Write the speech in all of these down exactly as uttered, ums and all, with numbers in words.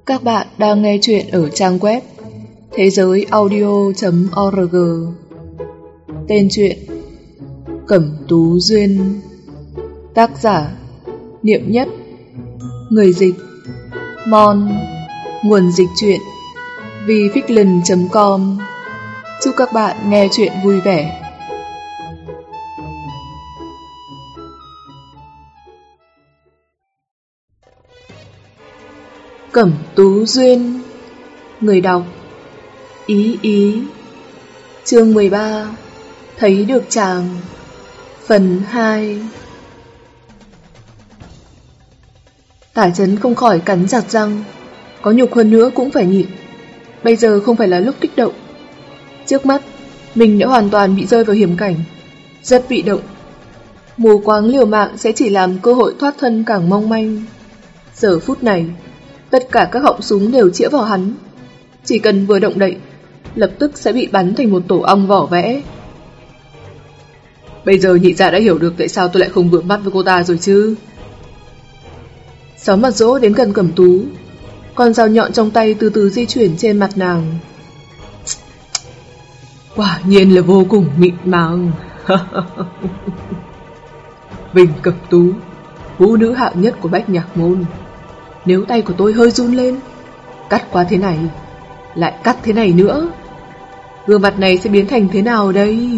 Các bạn đang nghe chuyện ở trang web thế giới audio chấm org. Tên truyện Cẩm Tú Duyên. Tác giả Niệm Nhất. Người dịch Mon. Nguồn dịch truyện vificland chấm com. Chúc các bạn nghe chuyện vui vẻ. Cẩm Tú Duyên. Người đọc Ý Ý. Chương mười ba. Thấy được chàng. Phần hai. Tả Chấn không khỏi cắn chặt răng. Có nhục hơn nữa cũng phải nhịn. Bây giờ không phải là lúc kích động. Trước mắt mình đã hoàn toàn bị rơi vào hiểm cảnh, rất bị động. Mù quáng liều mạng sẽ chỉ làm cơ hội thoát thân càng mong manh. Giờ phút này tất cả các họng súng đều chĩa vào hắn. Chỉ cần vừa động đậy, lập tức sẽ bị bắn thành một tổ ong vỏ vẽ. Bây giờ nhị dạ đã hiểu được tại sao tôi lại không vừa mắt với cô ta rồi chứ. Sáu Mặt Dỗ đến gần Cẩm Tú, con dao nhọn trong tay từ từ di chuyển trên mặt nàng. Quả nhiên là vô cùng mịn màng. Bình Cẩm Tú, vũ nữ hạng nhất của Bách Nhạc Môn. Nếu tay của tôi hơi run lên, cắt qua thế này, lại cắt thế này nữa, gương mặt này sẽ biến thành thế nào đây?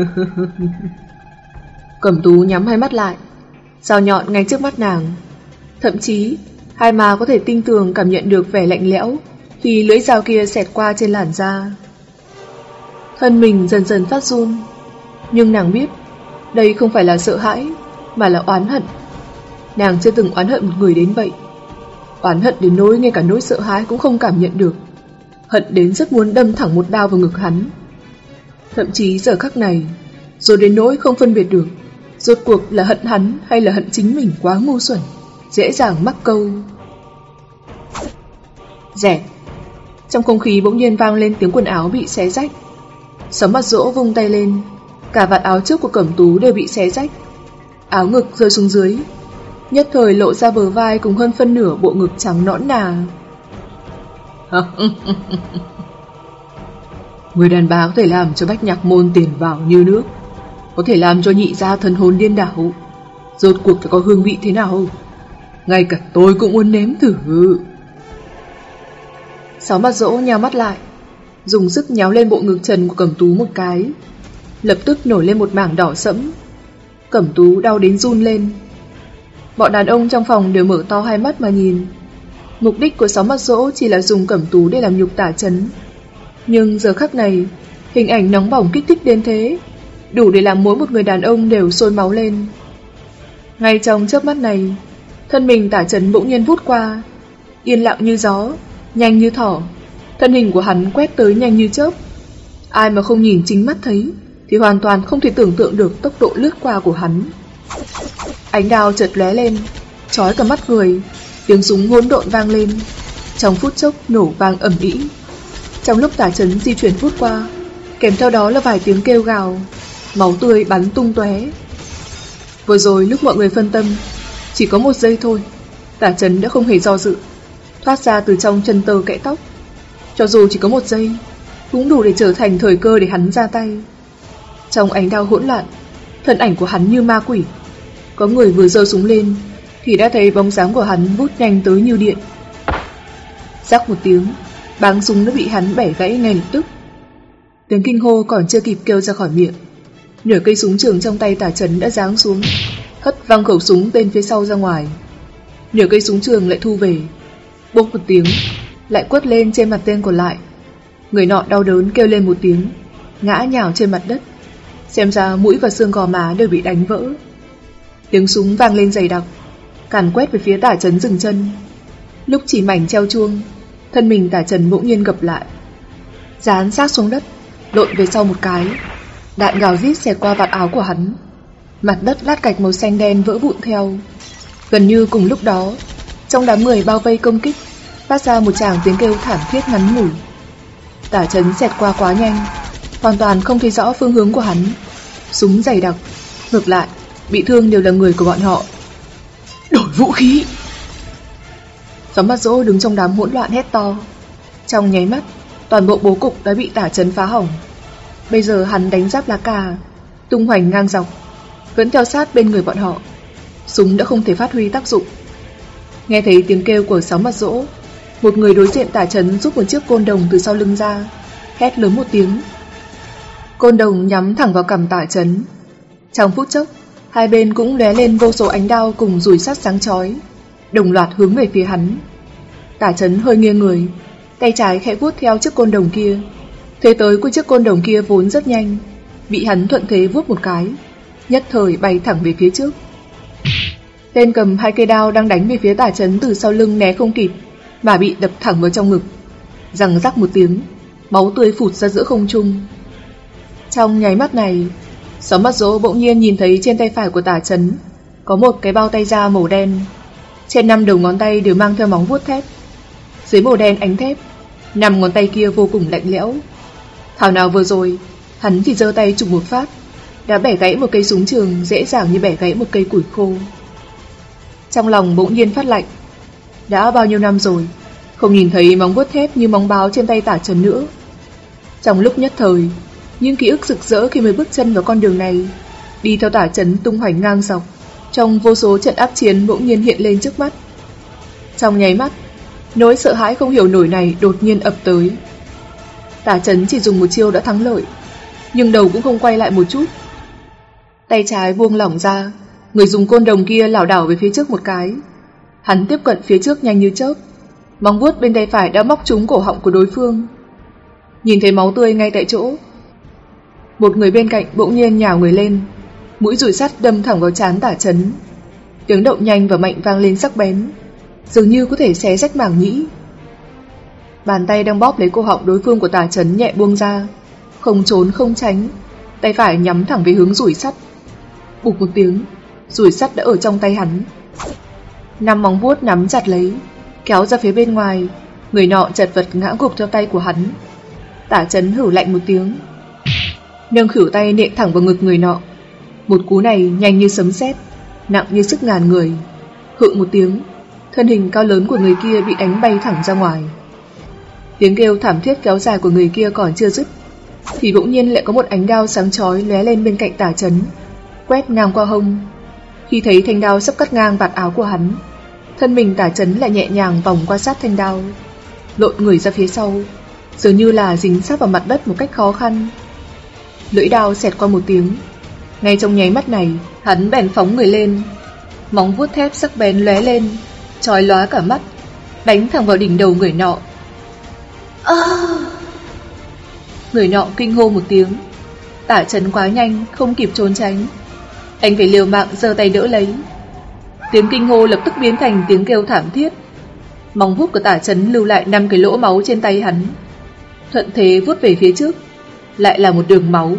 Cẩm Tú nhắm hai mắt lại, dao nhọn ngay trước mắt nàng. Thậm chí hai má có thể tinh tường cảm nhận được vẻ lạnh lẽo khi lưỡi dao kia xẹt qua trên làn da. Thân mình dần dần phát run, nhưng nàng biết đây không phải là sợ hãi, mà là oán hận. Nàng chưa từng oán hận một người đến vậy. Oán hận đến nỗi ngay cả nỗi sợ hãi cũng không cảm nhận được. Hận đến rất muốn đâm thẳng một đao vào ngực hắn. Thậm chí giờ khắc này, rồi đến nỗi không phân biệt được rốt cuộc là hận hắn hay là hận chính mình quá ngu xuẩn, dễ dàng mắc câu. Rẹt. Trong không khí bỗng nhiên vang lên tiếng quần áo bị xé rách. Sáu Mặt Dỗ vung tay lên, cả vạt áo trước của Cẩm Tú đều bị xé rách. Áo ngực rơi xuống dưới, nhất thời lộ ra bờ vai cùng hơn phân nửa bộ ngực trắng nõn nà. Người đàn bà có thể làm cho Bách Nhạc Môn tiền vào như nước, có thể làm cho nhị gia thần hồn điên đảo, rốt cuộc phải có hương vị thế nào? Ngay cả tôi cũng muốn nếm thử. Sáu Mặt Dỗ nhào mắt lại, dùng sức nhéo lên bộ ngực trần của Cẩm Tú một cái, lập tức nổi lên một mảng đỏ sẫm. Cẩm Tú đau đến run lên. Bọn đàn ông trong phòng đều mở to hai mắt mà nhìn. Mục đích của Sáu Mặt Dỗ chỉ là dùng Cẩm Tú để làm nhục Tả Chấn. Nhưng giờ khắc này, hình ảnh nóng bỏng kích thích đến thế, đủ để làm mỗi một người đàn ông đều sôi máu lên. Ngay trong chớp mắt này, thân mình Tả Chấn bỗng nhiên vút qua, yên lặng như gió, nhanh như thỏ. Thân hình của hắn quét tới nhanh như chớp. Ai mà không nhìn chính mắt thấy thì hoàn toàn không thể tưởng tượng được tốc độ lướt qua của hắn. Ánh đao chợt lóe lên, chói cả mắt người. Tiếng súng hỗn độn vang lên, trong phút chốc nổ vang ầm ĩ. Trong lúc Tả Chấn di chuyển vút qua, kèm theo đó là vài tiếng kêu gào, máu tươi bắn tung tóe. Vừa rồi lúc mọi người phân tâm, chỉ có một giây thôi, Tả Chấn đã không hề do dự, thoát ra từ trong chân tơ kẽ tóc. Cho dù chỉ có một giây, cũng đủ để trở thành thời cơ để hắn ra tay. Trong ánh đao hỗn loạn, thân ảnh của hắn như ma quỷ. Có người vừa giơ súng lên thì đã thấy bóng dáng của hắn vút nhanh tới như điện. Rắc một tiếng, báng súng đã bị hắn bẻ gãy ngay lập tức. Tiếng kinh hô còn chưa kịp kêu ra khỏi miệng, nửa cây súng trường trong tay Tả Chấn đã giáng xuống, hất văng khẩu súng tên phía sau ra ngoài. Nửa cây súng trường lại thu về, bốp một tiếng, lại quất lên trên mặt tên còn lại. Người nọ đau đớn kêu lên một tiếng, ngã nhào trên mặt đất. Xem ra mũi và xương gò má đều bị đánh vỡ. Tiếng súng vang lên dày đặc, càn quét về phía Tả Chấn dừng chân. Lúc chỉ mảnh treo chuông, thân mình Tả Chấn bỗng nhiên gập lại, dán sát xuống đất, lộn về sau một cái. Đạn gào rít xẹt qua vạt áo của hắn. Mặt đất lát gạch màu xanh đen vỡ vụn theo. Gần như cùng lúc đó, trong đám người bao vây công kích phát ra một tràng tiếng kêu thảm thiết ngắn ngủi. Tả Chấn xẹt qua quá nhanh, hoàn toàn không thấy rõ phương hướng của hắn. Súng dày đặc, ngược lại bị thương đều là người của bọn họ. Đổi vũ khí! Sóng Mặt Dỗ đứng trong đám hỗn loạn hét to. Trong nháy mắt, toàn bộ bố cục đã bị Tả Chấn phá hỏng. Bây giờ hắn đánh giáp lá cà, tung hoành ngang dọc, vẫn theo sát bên người bọn họ. Súng đã không thể phát huy tác dụng. Nghe thấy tiếng kêu của Sóng Mặt Dỗ, một người đối diện Tả Chấn rút một chiếc côn đồng từ sau lưng ra, hét lớn một tiếng. Côn đồng nhắm thẳng vào cằm Tả Chấn. Trong phút chốc, hai bên cũng lóe lên vô số ánh đao cùng dùi sắt sáng chói, đồng loạt hướng về phía hắn. Tả Chấn hơi nghiêng người, tay trái khẽ vuốt theo chiếc côn đồng kia. Thế tới của chiếc côn đồng kia vốn rất nhanh, bị hắn thuận thế vuốt một cái, nhất thời bay thẳng về phía trước. Tên cầm hai cây đao đang đánh về phía Tả Chấn từ sau lưng né không kịp, mà bị đập thẳng vào trong ngực. Răng rắc một tiếng, máu tươi phụt ra giữa không trung. Trong nháy mắt này, Sóng Mặt Dỗ bỗng nhiên nhìn thấy trên tay phải của Tả Chấn có một cái bao tay da màu đen. Trên năm đầu ngón tay đều mang theo móng vuốt thép. Dưới màu đen ánh thép, năm ngón tay kia vô cùng lạnh lẽo. Thảo nào vừa rồi, hắn chỉ giơ tay chụp một phát, đã bẻ gãy một cây súng trường dễ dàng như bẻ gãy một cây củi khô. Trong lòng bỗng nhiên phát lạnh. Đã bao nhiêu năm rồi, không nhìn thấy móng vuốt thép như móng báo trên tay Tả Chấn nữa. Trong lúc nhất thời, những ký ức rực rỡ khi mới bước chân vào con đường này, đi theo Tả Chấn tung hoành ngang dọc, trong vô số trận ác chiến bỗng nhiên hiện lên trước mắt. Trong nháy mắt, nỗi sợ hãi không hiểu nổi này đột nhiên ập tới. Tả Chấn chỉ dùng một chiêu đã thắng lợi, nhưng đầu cũng không quay lại một chút. Tay trái buông lỏng ra, người dùng côn đồng kia lảo đảo về phía trước một cái. Hắn tiếp cận phía trước nhanh như chớp, móng vuốt bên tay phải đã móc trúng cổ họng của đối phương. Nhìn thấy máu tươi ngay tại chỗ, một người bên cạnh bỗng nhiên nhào người lên, mũi dùi sắt đâm thẳng vào trán Tả Chấn. Tiếng động nhanh và mạnh vang lên sắc bén, dường như có thể xé rách màng nhĩ. Bàn tay đang bóp lấy cổ họng đối phương của Tả Chấn nhẹ buông ra, không trốn không tránh, tay phải nhắm thẳng về hướng dùi sắt. Bụp một tiếng, dùi sắt đã ở trong tay hắn. Năm móng vuốt nắm chặt lấy, kéo ra phía bên ngoài, người nọ chật vật ngã gục theo tay của hắn. Tả Chấn hử lạnh một tiếng, nâng khỉu tay nện thẳng vào ngực người nọ. Một cú này nhanh như sấm sét, nặng như sức ngàn người. Hự một tiếng, thân hình cao lớn của người kia bị đánh bay thẳng ra ngoài. Tiếng kêu thảm thiết kéo dài của người kia còn chưa dứt, thì bỗng nhiên lại có một ánh đao sáng chói lóe lên bên cạnh Tả Chấn, quét ngang qua hông. Khi thấy thanh đao sắp cắt ngang vạt áo của hắn, thân mình Tả Chấn lại nhẹ nhàng vòng qua sát thanh đao, lộn người ra phía sau, dường như là dính sát vào mặt đất một cách khó khăn. Lưỡi đao xẹt qua một tiếng, ngay trong nháy mắt này, hắn bèn phóng người lên, móng vuốt thép sắc bén lóe lên, chói lóa cả mắt, đánh thẳng vào đỉnh đầu người nọ. À! Người nọ kinh hô một tiếng. Tả Chấn quá nhanh, không kịp trốn tránh, anh phải liều mạng giơ tay đỡ lấy. Tiếng kinh hô lập tức biến thành tiếng kêu thảm thiết. Móng vuốt của Tả Chấn lưu lại năm cái lỗ máu trên tay hắn, thuận thế vuốt về phía trước, lại là một đường máu.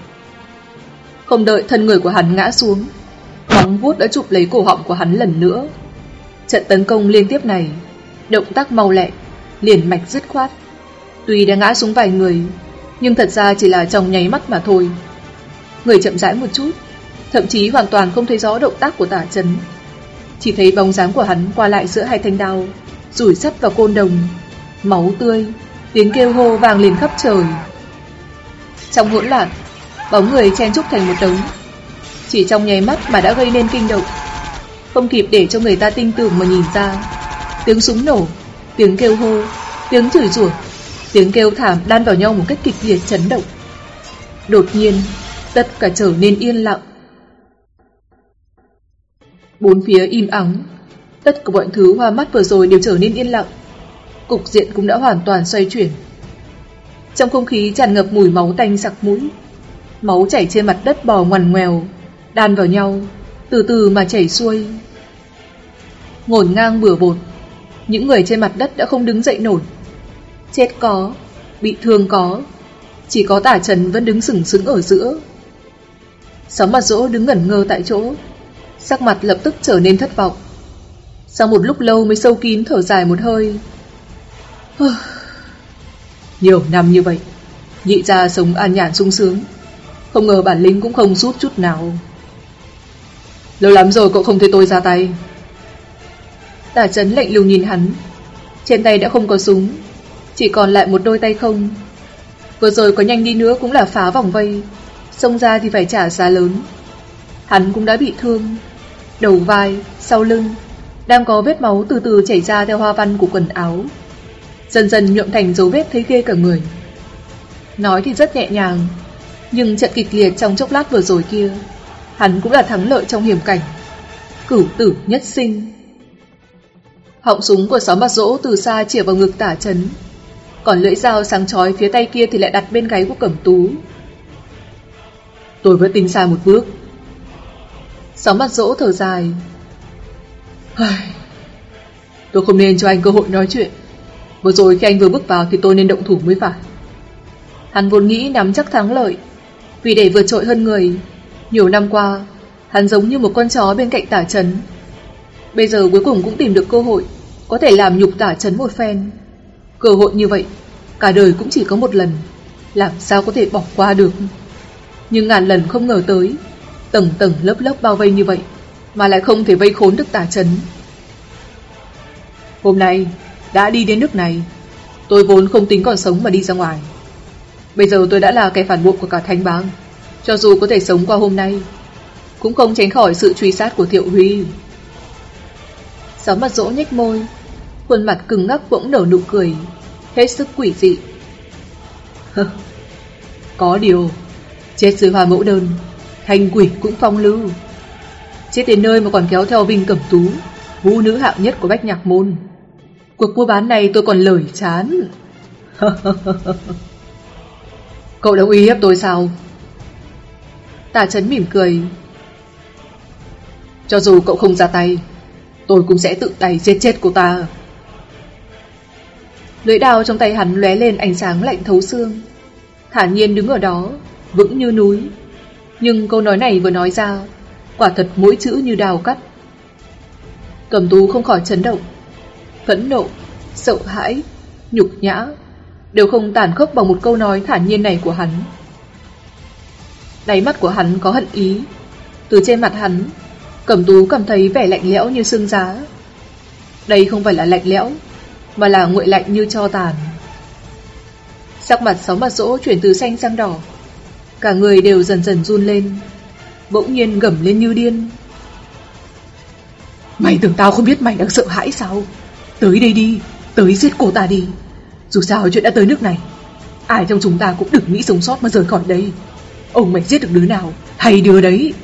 Không đợi thân người của hắn ngã xuống, móng vuốt đã chụp lấy cổ họng của hắn lần nữa. Trận tấn công liên tiếp này, động tác mau lẹ, liền mạch dứt khoát. Tuy đã ngã xuống vài người, nhưng thật ra chỉ là trong nháy mắt mà thôi. Người chậm rãi một chút, thậm chí hoàn toàn không thấy rõ động tác của Tả Chấn, chỉ thấy bóng dáng của hắn qua lại giữa hai thanh đao, dùi sắt vào côn đồng, máu tươi, tiếng kêu hô vang lên khắp trời. Trong hỗn loạn, bóng người chen chúc thành một đống, chỉ trong nháy mắt mà đã gây nên kinh động. Không kịp để cho người ta tin tưởng mà nhìn ra, tiếng súng nổ, tiếng kêu hô, tiếng chửi rủa, tiếng kêu thảm đan vào nhau một cách kịch liệt chấn động. Đột nhiên, tất cả trở nên yên lặng. Bốn phía im ắng, tất cả mọi thứ hoa mắt vừa rồi đều trở nên yên lặng. Cục diện cũng đã hoàn toàn xoay chuyển. Trong không khí tràn ngập mùi máu tanh sặc mũi, máu chảy trên mặt đất bò ngoằn ngoèo, đan vào nhau, từ từ mà chảy xuôi. Ngổn ngang bừa bộn, những người trên mặt đất đã không đứng dậy nổi. Chết có, bị thương có, chỉ có Tả Chấn vẫn đứng sừng sững ở giữa. Sóng Mặt Dỗ đứng ngẩn ngơ tại chỗ, sắc mặt lập tức trở nên thất vọng. Sau một lúc lâu mới sâu kín thở dài một hơi. Nhiều năm như vậy, nhị gia sống an nhàn sung sướng, không ngờ bản lĩnh cũng không giúp chút nào. Lâu lắm rồi cậu không thấy tôi ra tay. Tả Chấn lạnh lùng nhìn hắn, Trên tay đã không có súng, chỉ còn lại một đôi tay không. Vừa rồi có nhanh đi nữa cũng là phá vòng vây, xông ra thì phải trả giá lớn. Hắn cũng đã bị thương, đầu vai, sau lưng đang có vết máu từ từ chảy ra theo hoa văn của quần áo, dần dần nhuộm thành dấu vết thấy ghê cả người. Nói thì rất nhẹ nhàng, nhưng trận kịch liệt trong chốc lát vừa rồi kia, hắn cũng là thắng lợi trong hiểm cảnh, cửu tử nhất sinh. Họng súng của Sáu Mặt Dỗ từ xa chĩa vào ngực Tả Chấn, còn lưỡi dao sáng chói phía tay kia thì lại đặt bên gáy của Cẩm Tú. Tôi vẫn tính sai một bước. Sáu Mặt Dỗ thở dài. Tôi không nên cho anh cơ hội nói chuyện. Vừa rồi khi anh vừa bước vào thì tôi nên động thủ mới phải. Hắn vốn nghĩ nắm chắc thắng lợi, vì để vượt trội hơn người, nhiều năm qua hắn giống như một con chó bên cạnh Tả Chấn. Bây giờ cuối cùng cũng tìm được cơ hội có thể làm nhục Tả Chấn một phen. Cơ hội như vậy cả đời cũng chỉ có một lần, làm sao có thể bỏ qua được. Nhưng ngàn lần không ngờ tới, tầng tầng lớp lớp bao vây như vậy mà lại không thể vây khốn được Tả Chấn. Hôm nay đã đi đến nước này, tôi vốn không tính còn sống mà đi ra ngoài. Bây giờ tôi đã là kẻ phản bội của cả Thanh Bang, cho dù có thể sống qua hôm nay cũng không tránh khỏi sự truy sát của Thiệu Huy. Sáu Mặt Dỗ nhếch môi, khuôn mặt cứng ngắc bỗng nở nụ cười hết sức quỷ dị. Có điều, chết dưới Hoa Mẫu Đơn, thành quỷ cũng phong lưu. Chết đến nơi mà còn kéo theo Vinh Cẩm Tú, vũ nữ hạng nhất của Bách Nhạc Môn. Cuộc mua bán này tôi còn lời chán. Cậu đã uy hiếp tôi sao? Tả Chấn mỉm cười. Cho dù cậu không ra tay, tôi cũng sẽ tự tay giết chết cô ta. Lưỡi đao trong tay hắn lóe lên ánh sáng lạnh thấu xương, thản nhiên đứng ở đó, vững như núi. Nhưng câu nói này vừa nói ra, quả thật mỗi chữ như đào cắt. Cẩm Tú không khỏi chấn động, phẫn nộ, sợ hãi, nhục nhã đều không tàn khốc bằng một câu nói thản nhiên này của hắn. Đáy mắt của hắn có hận ý. Từ trên mặt hắn, Cẩm Tú cảm thấy vẻ lạnh lẽo như xương giá. Đây không phải là lạnh lẽo, mà là nguội lạnh như tro tàn. Sắc mặt Sáu Mặt Dỗ chuyển từ xanh sang đỏ, cả người đều dần dần run lên, bỗng nhiên gầm lên như điên. Mày tưởng tao không biết mày đang sợ hãi sao? Tới đây đi, tới giết cô ta đi. Dù sao chuyện đã tới nước này, ai trong chúng ta cũng đừng nghĩ sống sót mà rời khỏi đây. Ông mày giết được đứa nào hay đứa đấy.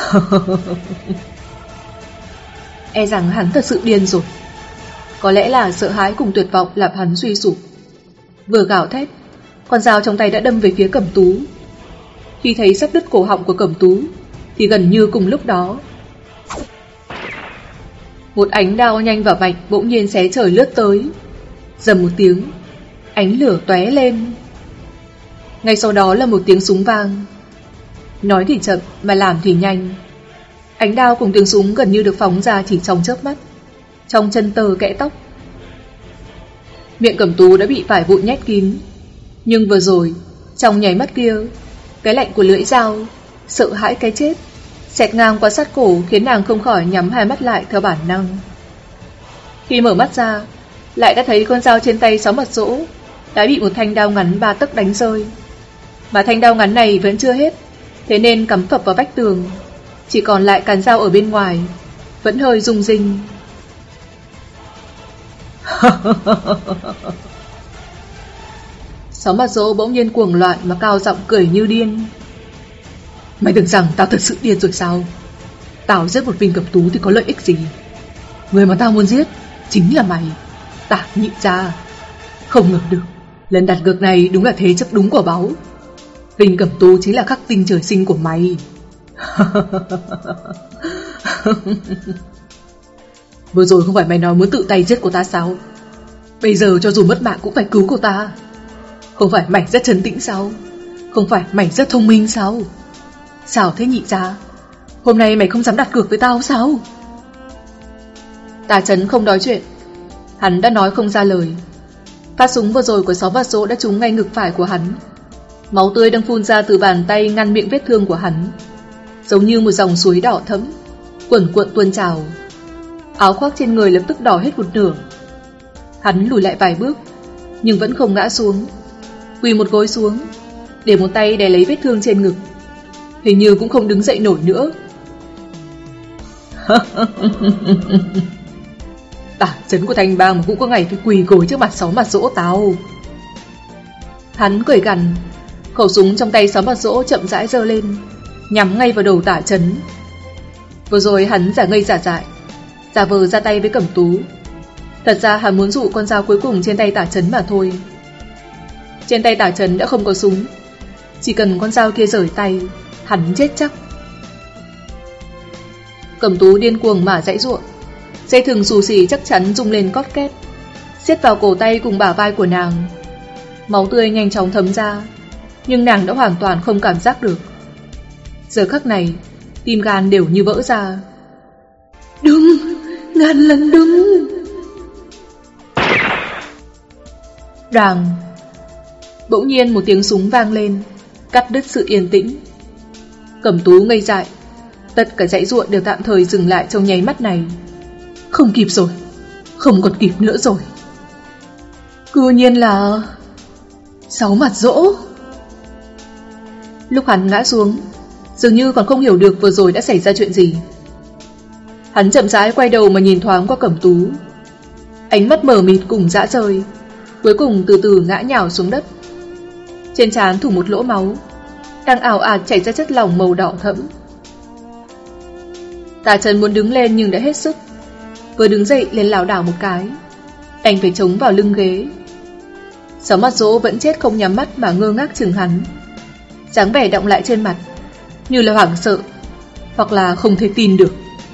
E rằng hắn thật sự điên rồi. Có lẽ là sợ hãi cùng tuyệt vọng làm hắn suy sụp. Vừa gào thét, con dao trong tay đã đâm về phía Cẩm Tú. Khi thấy sắp đứt cổ họng của Cẩm Tú thì gần như cùng lúc đó, một ánh đao nhanh và mạnh bỗng nhiên xé trời lướt tới. Rầm một tiếng, ánh lửa tóe lên. Ngay sau đó là một tiếng súng vang. Nói thì chậm mà làm thì nhanh. Ánh đao cùng tiếng súng gần như được phóng ra chỉ trong chớp mắt, trong chân tơ kẽ tóc. Miệng Cẩm Tú đã bị vải vụn nhét kín. Nhưng vừa rồi, trong nháy mắt kia, cái lạnh của lưỡi dao, sợ hãi cái chết xẹt ngang qua sát cổ khiến nàng không khỏi nhắm hai mắt lại theo bản năng. Khi mở mắt ra, lại đã thấy con dao trên tay Sáu Mặt Dỗ đã bị một thanh đao ngắn ba tấc đánh rơi. Mà thanh đao ngắn này vẫn chưa hết, thế nên cắm phập vào vách tường, chỉ còn lại cán dao ở bên ngoài, vẫn hơi rung rinh. Sáu Mặt Dỗ bỗng nhiên cuồng loạn mà cao giọng cười như điên. Mày tưởng rằng tao thật sự điên rồi sao? Tao giết một Vinh Cẩm Tú thì có lợi ích gì? Người mà tao muốn giết chính là mày, Tả Nhị Gia. Không ngờ được, lần đặt cược này đúng là thế chấp đúng của báu. Vinh Cẩm Tú chính là khắc tinh trời sinh của mày. Vừa rồi không phải mày nói muốn tự tay giết cô ta sao? Bây giờ cho dù mất mạng cũng phải cứu cô ta. Không phải mày rất trấn tĩnh sao? Không phải mày rất thông minh sao? Sao thế Nhị Gia? Hôm nay mày không dám đặt cược với tao sao? Tả Chấn không nói chuyện, hắn đã nói không ra lời. Phát súng vừa rồi của Sáu Mặt Dỗ đã trúng ngay ngực phải của hắn. Máu tươi đang phun ra từ bàn tay ngăn miệng vết thương của hắn, giống như một dòng suối đỏ thẫm cuồn cuộn tuôn trào. Áo khoác trên người lập tức đỏ hết một nửa. Hắn lùi lại vài bước, nhưng vẫn không ngã xuống, quỳ một gối xuống, để một tay đè lấy vết thương trên ngực. Hình như cũng không đứng dậy nổi nữa. Tả trấn của Thanh Bang mà cũng có ngày phải quỳ gối trước mặt Sáu Mặt Dỗ tao. Hắn cười gằn, khẩu súng trong tay Sáu Mặt Dỗ chậm rãi giơ lên, nhắm ngay vào đầu Tả Trấn. Vừa rồi hắn giả ngây giả dại, giả vờ ra tay với Cẩm Tú. Thật ra hắn muốn dụ con dao cuối cùng trên tay Tả Trấn mà thôi. Trên tay Tả Trấn đã không có súng, chỉ cần con dao kia rời tay, hắn chết chắc. Cẩm Tú điên cuồng mà giãy giụa, dây thừng xù xì chắc chắn rung lên cót két, siết vào cổ tay cùng bả vai của nàng. Máu tươi nhanh chóng thấm ra, nhưng nàng đã hoàn toàn không cảm giác được. Giờ khắc này, tim gan đều như vỡ ra. Đừng, ngàn lần đừng. Ràng. Bỗng nhiên một tiếng súng vang lên, cắt đứt sự yên tĩnh. Cẩm Tú ngây dại, tất cả dãy giụa đều tạm thời dừng lại trong nháy mắt này. Không kịp rồi, không còn kịp nữa rồi. Cư nhiên là Sáu Mặt Dỗ. Lúc hắn ngã xuống, dường như còn không hiểu được vừa rồi đã xảy ra chuyện gì. Hắn chậm rãi quay đầu mà nhìn thoáng qua Cẩm Tú. Ánh mắt mờ mịt cùng dã rời, cuối cùng từ từ ngã nhào xuống đất. Trên trán thủng một lỗ máu, đang ảo ạt chảy ra chất lỏng màu đỏ thẫm. Tả Trấn muốn đứng lên nhưng đã hết sức. Vừa đứng dậy liền lảo đảo một cái, anh phải chống vào lưng ghế. Sáu Mặt Dỗ vẫn chết không nhắm mắt mà ngơ ngác chừng hắn, dáng vẻ đọng lại trên mặt, như là hoảng sợ, hoặc là không thể tin được.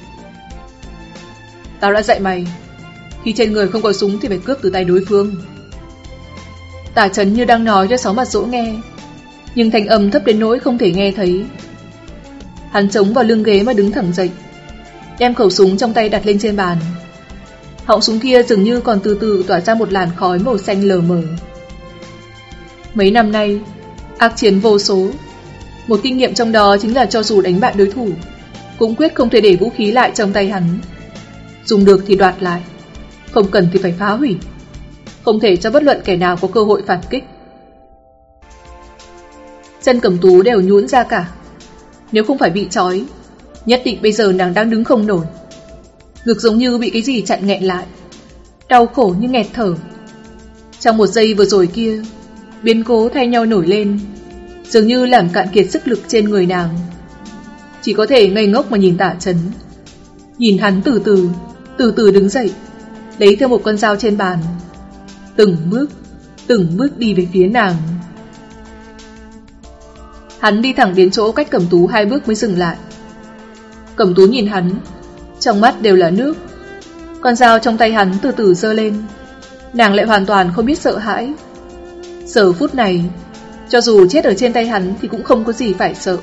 Tao đã dạy mày, khi trên người không có súng thì phải cướp từ tay đối phương. Tả Trấn như đang nói cho Sáu Mặt Dỗ nghe, nhưng thanh âm thấp đến nỗi không thể nghe thấy. Hắn chống vào lưng ghế mà đứng thẳng dậy, đem khẩu súng trong tay đặt lên trên bàn. Họng súng kia dường như còn từ từ tỏa ra một làn khói màu xanh lờ mờ. Mấy năm nay, ác chiến vô số, một kinh nghiệm trong đó chính là cho dù đánh bại đối thủ, cũng quyết không thể để vũ khí lại trong tay hắn. Dùng được thì đoạt lại, không cần thì phải phá hủy, không thể cho bất luận kẻ nào có cơ hội phản kích. Chân Cẩm Tú đều nhũn ra cả. Nếu không phải bị trói, nhất định bây giờ nàng đang đứng không nổi. Ngực giống như bị cái gì chặn nghẹn lại, đau khổ như nghẹt thở. Trong một giây vừa rồi kia, biến cố thay nhau nổi lên, dường như làm cạn kiệt sức lực trên người nàng. Chỉ có thể ngây ngốc mà nhìn Tả Trấn, nhìn hắn từ từ, từ từ đứng dậy, lấy theo một con dao trên bàn, từng bước, từng bước đi về phía nàng. Hắn đi thẳng đến chỗ cách Cẩm Tú hai bước mới dừng lại. Cẩm Tú nhìn hắn, trong mắt đều là nước. Con dao trong tay hắn từ từ giơ lên, nàng lại hoàn toàn không biết sợ hãi. Giờ phút này, cho dù chết ở trên tay hắn thì cũng không có gì phải sợ.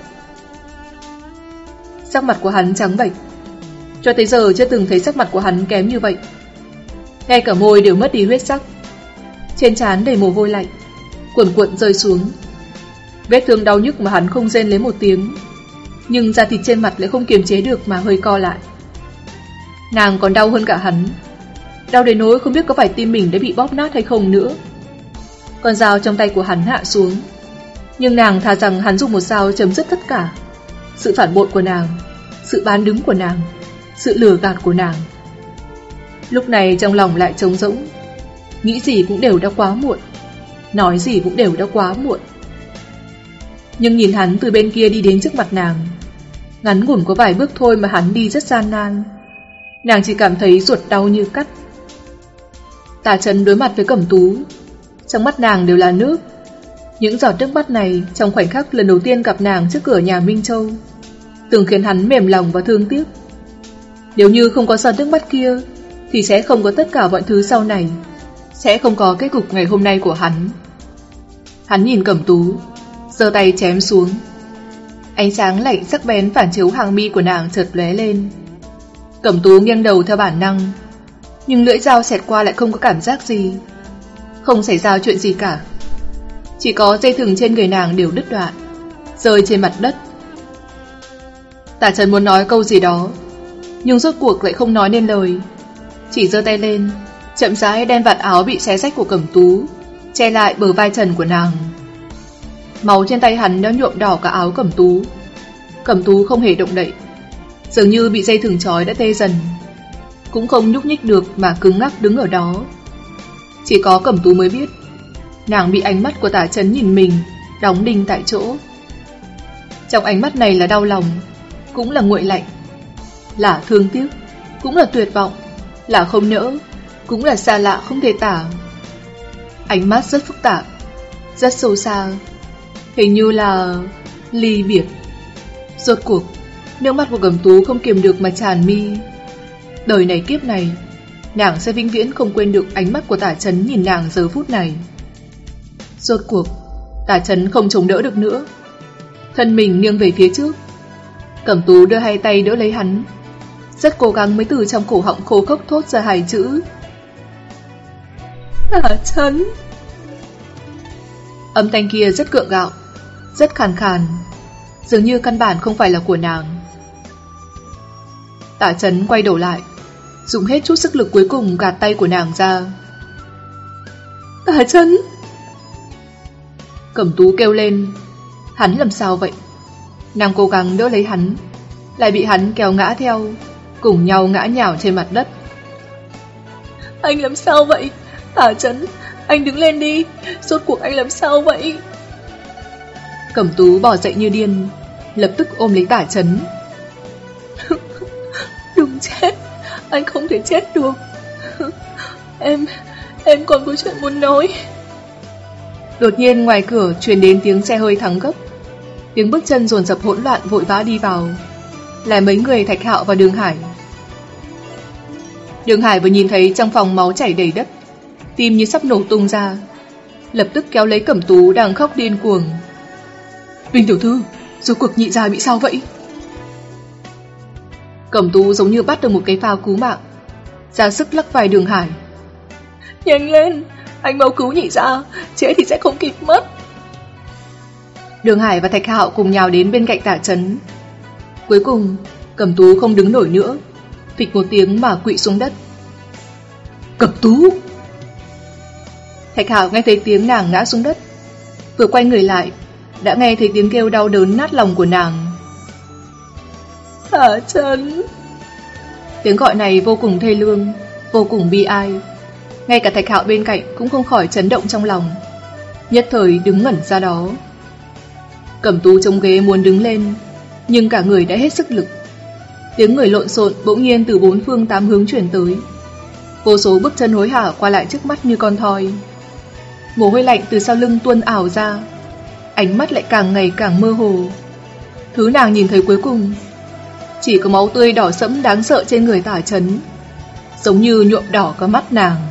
Sắc mặt của hắn trắng bệch, cho tới giờ chưa từng thấy sắc mặt của hắn kém như vậy. Ngay cả môi đều mất đi huyết sắc, trên trán đầy mồ hôi lạnh, cuồn cuộn rơi xuống. Vết thương đau nhức mà hắn không rên lấy một tiếng, nhưng da thịt trên mặt lại không kiềm chế được mà hơi co lại. Nàng còn đau hơn cả hắn, đau đến nỗi không biết có phải tim mình đã bị bóp nát hay không nữa. Con dao trong tay của hắn hạ xuống, nhưng nàng thà rằng hắn dùng một dao chấm dứt tất cả. Sự phản bội của nàng, sự bán đứng của nàng, sự lừa gạt của nàng. Lúc này trong lòng lại trống rỗng, nghĩ gì cũng đều đã quá muộn, nói gì cũng đều đã quá muộn. Nhưng nhìn hắn từ bên kia đi đến trước mặt nàng, ngắn ngủn có vài bước thôi mà hắn đi rất gian nan, nàng chỉ cảm thấy ruột đau như cắt. Tả Trấn đối mặt với Cẩm Tú, trong mắt nàng đều là nước. Những giọt nước mắt này trong khoảnh khắc lần đầu tiên gặp nàng trước cửa nhà Minh Châu, từng khiến hắn mềm lòng và thương tiếc. Nếu như không có giọt nước mắt kia, thì sẽ không có tất cả mọi thứ sau này, sẽ không có kết cục ngày hôm nay của hắn. Hắn nhìn Cẩm Tú, giơ tay chém xuống. Ánh sáng lạnh sắc bén phản chiếu hàng mi của nàng chợt lóe lên. Cẩm Tú nghiêng đầu theo bản năng, nhưng lưỡi dao xẹt qua lại không có cảm giác gì. Không xảy ra chuyện gì cả, chỉ có dây thừng trên người nàng đều đứt đoạn, rơi trên mặt đất. Tả Trấn muốn nói câu gì đó, nhưng rốt cuộc lại không nói nên lời, chỉ giơ tay lên, chậm rãi đem vạt áo bị xé rách của Cẩm Tú che lại bờ vai trần của nàng. Máu trên tay hắn đã nhuộm đỏ cả áo Cẩm Tú. Cẩm Tú không hề động đậy, dường như bị dây thừng trói đã tê dần, cũng không nhúc nhích được mà cứng ngắc đứng ở đó. Chỉ có Cẩm Tú mới biết, nàng bị ánh mắt của Tả Chấn nhìn mình đóng đinh tại chỗ. Trong ánh mắt này là đau lòng, cũng là nguội lạnh, là thương tiếc, cũng là tuyệt vọng, là không nỡ, cũng là xa lạ không thể tả. Ánh mắt rất phức tạp, rất sâu xa, hình như là ly biệt. Rốt cuộc, nước mắt của Cẩm Tú không kiềm được mà tràn mi. Đời này kiếp này, nàng sẽ vĩnh viễn không quên được ánh mắt của Tả Chấn nhìn nàng giờ phút này. Rốt cuộc, Tả Chấn không chống đỡ được nữa, thân mình nghiêng về phía trước. Cẩm Tú đưa hai tay đỡ lấy hắn, rất cố gắng mới từ trong cổ họng khô khốc thốt ra hai chữ: Tả Chấn. Âm thanh kia rất gượng gạo, rất khàn khàn, dường như căn bản không phải là của nàng. Tả Chấn quay đầu lại, dùng hết chút sức lực cuối cùng gạt tay của nàng ra. Tả Chấn. Cẩm Tú kêu lên, hắn làm sao vậy? Nàng cố gắng đỡ lấy hắn, lại bị hắn kéo ngã theo, cùng nhau ngã nhào trên mặt đất. Anh làm sao vậy? Tả Chấn, anh đứng lên đi, rốt cuộc anh làm sao vậy? Cẩm Tú bò dậy như điên, lập tức ôm lấy Tả Chấn. Đừng chết, anh không thể chết được. Em, em còn có chuyện muốn nói. Đột nhiên ngoài cửa truyền đến tiếng xe hơi thắng gấp, tiếng bước chân dồn dập hỗn loạn vội vã đi vào, là mấy người Thạch Hạo và Đường Hải. Đường Hải vừa nhìn thấy trong phòng máu chảy đầy đất, tim như sắp nổ tung ra, lập tức kéo lấy Cẩm Tú đang khóc điên cuồng. Bình tiểu thư, rốt cuộc nhị gia bị sao vậy? Cẩm Tú giống như bắt được một cái phao cứu mạng, ra sức lắc vai Đường Hải. Nhanh lên, anh mau cứu nhị gia, trễ thì sẽ không kịp mất. Đường Hải và Thạch Hạo cùng nhào đến bên cạnh Tả Chấn. Cuối cùng, Cẩm Tú không đứng nổi nữa, phịch một tiếng mà quỵ xuống đất. Cẩm Tú! Thạch Hạo nghe thấy tiếng nàng ngã xuống đất, vừa quay người lại, đã nghe thấy tiếng kêu đau đớn nát lòng của nàng. Tả Chấn! Tiếng gọi này vô cùng thê lương, vô cùng bi ai. Ngay cả Thạch Hạo bên cạnh cũng không khỏi chấn động trong lòng, nhất thời đứng ngẩn ra đó. Cẩm Tú chống ghế muốn đứng lên, nhưng cả người đã hết sức lực. Tiếng người lộn xộn bỗng nhiên từ bốn phương tám hướng truyền tới, vô số bước chân hối hả qua lại trước mắt như con thoi. Mồ hôi lạnh từ sau lưng tuôn ảo ra, ánh mắt lại càng ngày càng mơ hồ. Thứ nàng nhìn thấy cuối cùng chỉ có máu tươi đỏ sẫm đáng sợ trên người Tả Chấn, giống như nhuộm đỏ cả mắt nàng.